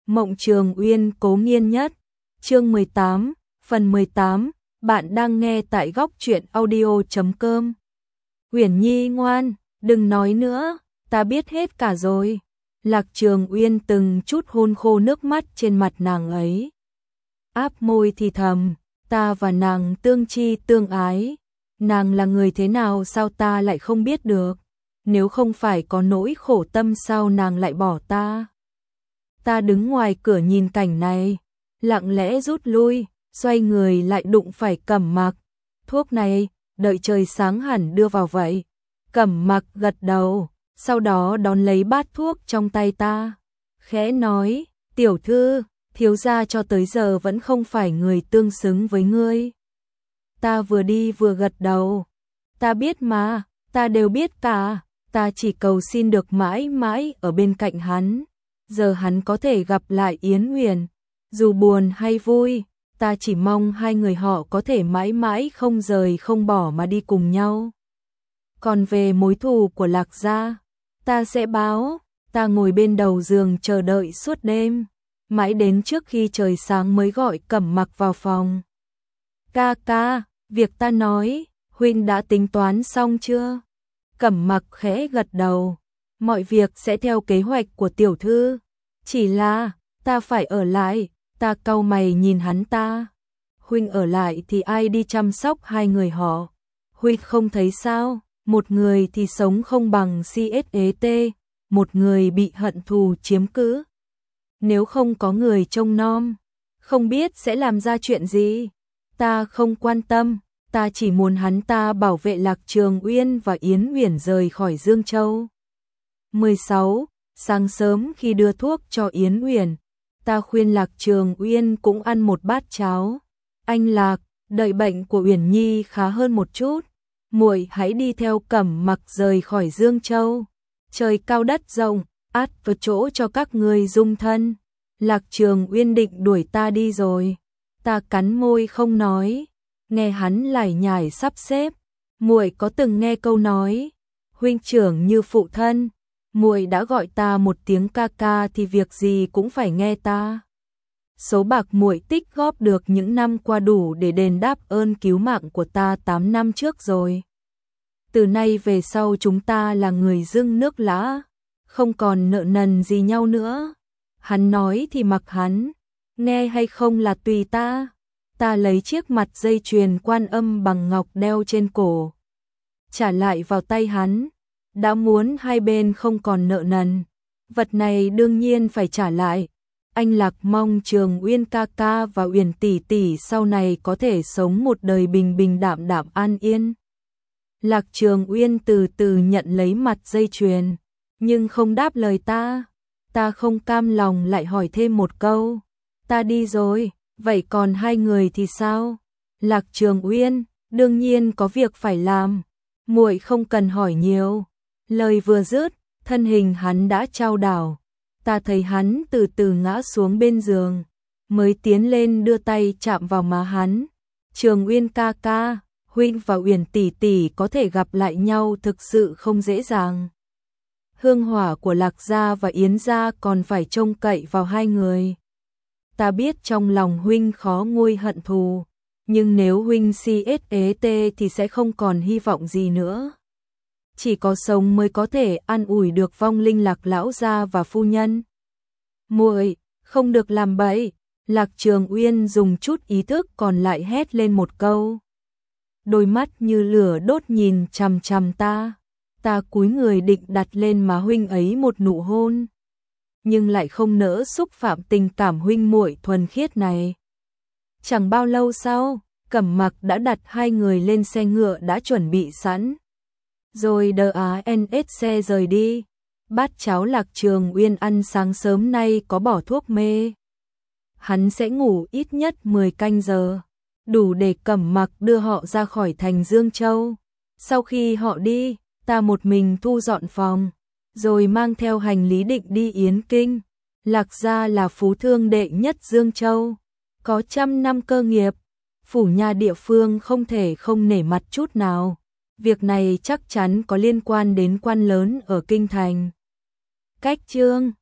Mộng Trường Uyên cố nghiên nhất. Chương 18, phần 18, bạn đang nghe tại góc truyện audio.com. Uyển Nhi ngoan, đừng nói nữa, ta biết hết cả rồi. Lạc Trường Uyên từng chút hôn khô nước mắt trên mặt nàng ấy. Áp môi thì thầm, ta và nàng tương chi tương ái. Nàng là người thế nào sao ta lại không biết được. Nếu không phải có nỗi khổ tâm sao nàng lại bỏ ta. Ta đứng ngoài cửa nhìn cảnh này, lặng lẽ rút lui, xoay người lại đụng phải Cẩm Mặc. Thuốc này, đợi trời sáng hẳn đưa vào vậy. Cẩm Mặc gật đầu, sau đó đón lấy bát thuốc trong tay ta. Khẽ nói, tiểu thư, thiếu gia cho tới giờ vẫn không phải người tương xứng với ngươi. Ta vừa đi vừa gật đầu. Ta biết mà, ta đều biết cả, ta chỉ cầu xin được mãi mãi ở bên cạnh hắn. Giờ hắn có thể gặp lại Yến Huyền, dù buồn hay vui, ta chỉ mong hai người họ có thể mãi mãi không rời không bỏ mà đi cùng nhau. Còn về mối thù của Lạc gia, ta sẽ báo. Ta ngồi bên đầu giường chờ đợi suốt đêm, mãi đến trước khi trời sáng mới gọi Cẩm Mặc vào phòng. Ca ca, việc ta nói, huynh đã tính toán xong chưa? Cẩm Mặc khẽ gật đầu, mọi việc sẽ theo kế hoạch của tiểu thư. Chỉ là, ta phải ở lại. Ta cau mày nhìn hắn ta. Huynh ở lại thì ai đi chăm sóc hai người họ? Huynh không thấy sao? Một người thì sống không bằng CSET, một người bị hận thù chiếm cứ. Nếu không có người trông nom, không biết sẽ làm ra chuyện gì. Ta không quan tâm, ta chỉ muốn hắn ta bảo vệ Lạc Trường Uyên và Yến Huyền rời khỏi Dương Châu. 16. Sáng sớm khi đưa thuốc cho Yến Huyền, ta khuyên Lạc Trường Uyên cũng ăn một bát cháo. Anh Lạc, đợi bệnh của Uyển Nhi khá hơn một chút, muội hãy đi theo Cẩm Mặc rời khỏi Dương Châu. Trời cao đất rộng, ắt có chỗ cho các ngươi dung thân. Lạc Trường Uyên định đuổi ta đi rồi. Ta cắn môi không nói, nghe hắn lải nhải sắp xếp. Muội có từng nghe câu nói, huynh trưởng như phụ thân. Muội đã gọi ta một tiếng ca ca thì việc gì cũng phải nghe ta. Số bạc muội tích góp được những năm qua đủ để đền đáp ơn cứu mạng của ta 8 năm trước rồi. Từ nay về sau chúng ta là người dưng nước lã, không còn nợ nần gì nhau nữa. Hắn nói thì mặc hắn, nghe hay không là tùy ta. Ta lấy chiếc mặt dây chuyền Quan Âm bằng ngọc đeo trên cổ, trả lại vào tay hắn. Đã muốn hai bên không còn nợ nần, vật này đương nhiên phải trả lại. Anh Lạc mong Trường Uyên ca ca và Uyển tỷ tỷ sau này có thể sống một đời bình bình đạm đạm an yên. Lạc Trường Uyên từ từ nhận lấy mặt dây chuyền, nhưng không đáp lời ta. Ta không cam lòng lại hỏi thêm một câu. Ta đi rồi, vậy còn hai người thì sao? Lạc Trường Uyên, đương nhiên có việc phải làm, muội không cần hỏi nhiều. Lời vừa dứt, thân hình hắn đã chao đảo. Ta thấy hắn từ từ ngã xuống bên giường, mới tiến lên đưa tay chạm vào má hắn. Trường Uyên ca ca, huynh và Uyển tỷ tỷ có thể gặp lại nhau thực sự không dễ dàng. Hương hỏa của Lạc gia và Yến gia còn phải trông cậy vào hai người. Ta biết trong lòng huynh khó nguôi hận thù, nhưng nếu huynh CSET thì sẽ không còn hy vọng gì nữa. Chỉ có sống mới có thể an ủi được vong linh Lạc lão gia và phu nhân. Muội, không được làm bậy. Lạc Trường Uyên dùng chút ý thức còn lại hét lên một câu. Đôi mắt như lửa đốt nhìn chằm chằm ta. Ta cúi người định đặt lên má huynh ấy một nụ hôn, nhưng lại không nỡ xúc phạm tình cảm huynh muội thuần khiết này. Chẳng bao lâu sau, Cẩm Mặc đã đặt hai người lên xe ngựa đã chuẩn bị sẵn, rồi đỡ xe rời đi. Bát cháo Lạc Trường Uyên ăn sáng sớm nay có bỏ thuốc mê. Hắn sẽ ngủ ít nhất 10 canh giờ, đủ để Cẩm Mặc đưa họ ra khỏi thành Dương Châu. Sau khi họ đi, ta một mình thu dọn phòng, rồi mang theo hành lý định đi Yến Kinh. Lạc gia là phú thương đệ nhất Dương Châu, có trăm năm cơ nghiệp, phủ nhà địa phương không thể không nể mặt chút nào. Việc này chắc chắn có liên quan đến quan lớn ở kinh thành. Cách chương